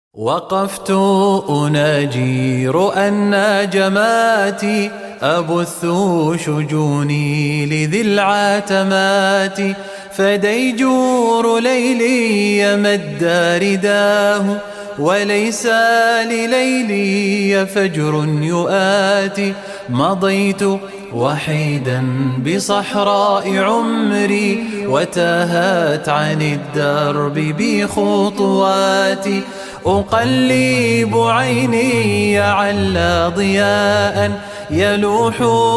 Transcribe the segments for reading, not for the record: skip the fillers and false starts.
وقفت أناجي رؤى الناجمات أبث شجوني لذي العتمات فديجور ليلي مد رداه وليس لليلي فجر يؤاتي مضيت وحيدا بصحراء عمري وتاهت عن الدرب بخطواتي أقلب عيني على ضياء يلوح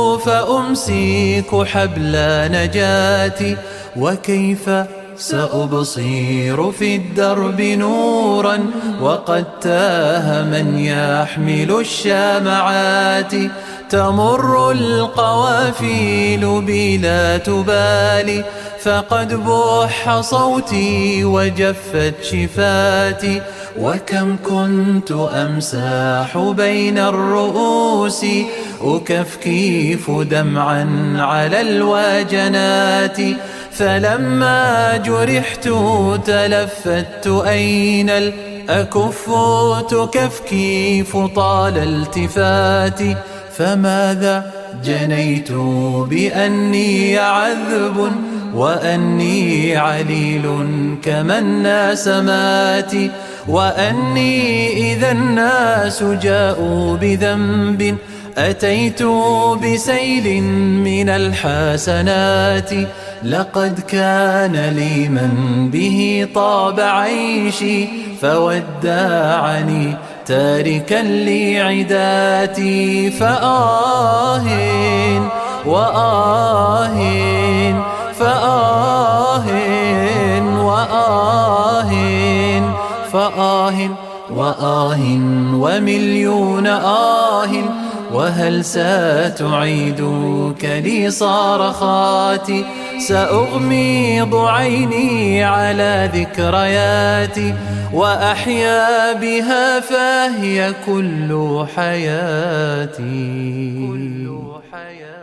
فأمسك حبل نجاتي وكيف سأبصير في الدرب نورا وقد تاه من يحمل الشمعات تمر القوافيل بلا تبالي فقد بح صوتي وجفت شفاتي وكم كنت أمساح بين الرؤوس أكفكف دمعا على الوجنات فلما جرحت تلفت أين الأكف تكفكيف طال التفاتي فماذا جنيت بأني عذب وأني عليل كما الناس ماتي وأني إذا الناس جاءوا بذنب أتيت بسيل من الحسنات لقد كان لي من به طاب عيشي فودعني تاركا لعداتي فآه وآه فآه وآه فآه وآه ومليون آه وهل ستعيدك لي صرخاتي سأغمض عيني على ذكرياتي وأحيا بها فهي كل حياتي